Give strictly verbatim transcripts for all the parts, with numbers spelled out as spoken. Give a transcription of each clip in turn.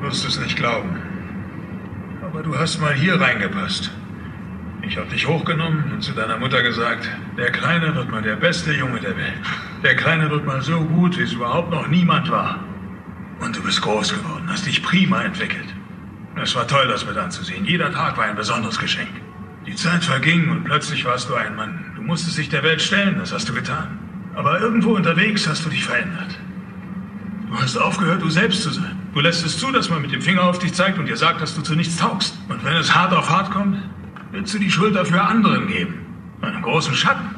wirst es nicht glauben. Aber du hast mal hier reingepasst. Ich habe dich hochgenommen und zu deiner Mutter gesagt, der Kleine wird mal der beste Junge der Welt. Der Kleine wird mal so gut, wie es überhaupt noch niemand war. Und du bist groß geworden, hast dich prima entwickelt. Es war toll, das mit anzusehen. Jeder Tag war ein besonderes Geschenk. Die Zeit verging und plötzlich warst du ein Mann. Du musstest dich der Welt stellen, das hast du getan. Aber irgendwo unterwegs hast du dich verändert. Du hast aufgehört, du selbst zu sein. Du lässt es zu, dass man mit dem Finger auf dich zeigt und dir sagt, dass du zu nichts taugst. Und wenn es hart auf hart kommt, willst du die Schuld dafür anderen geben. Einen großen Schatten.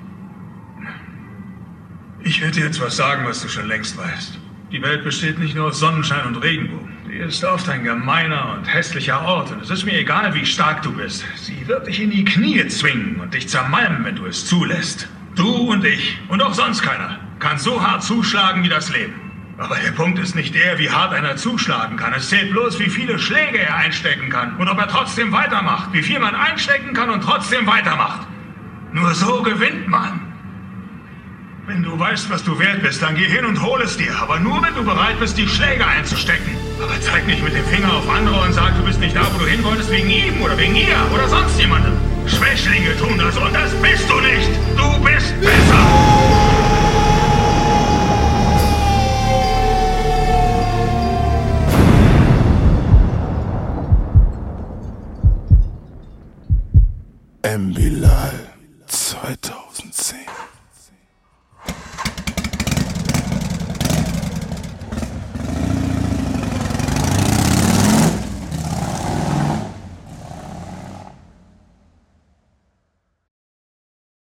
Ich werde dir jetzt was sagen, was du schon längst weißt. Die Welt besteht nicht nur aus Sonnenschein und Regenbogen. Sie ist oft ein gemeiner und hässlicher Ort. Und es ist mir egal, wie stark du bist. Sie wird dich in die Knie zwingen und dich zermalmen, wenn du es zulässt. Du und ich und auch sonst keiner kann so hart zuschlagen wie das Leben. Aber der Punkt ist nicht der, wie hart einer zuschlagen kann. Es zählt bloß, wie viele Schläge er einstecken kann. Und ob er trotzdem weitermacht. Wie viel man einstecken kann und trotzdem weitermacht. Nur so gewinnt man. Wenn du weißt, was du wert bist, dann geh hin und hol es dir. Aber nur, wenn du bereit bist, die Schläge einzustecken. Aber zeig nicht mit dem Finger auf andere und sag, du bist nicht da, wo du hin wolltest, wegen ihm oder wegen ihr oder sonst jemandem. Schwächlinge tun das und das bist du nicht. Du bist besser. Ambulance.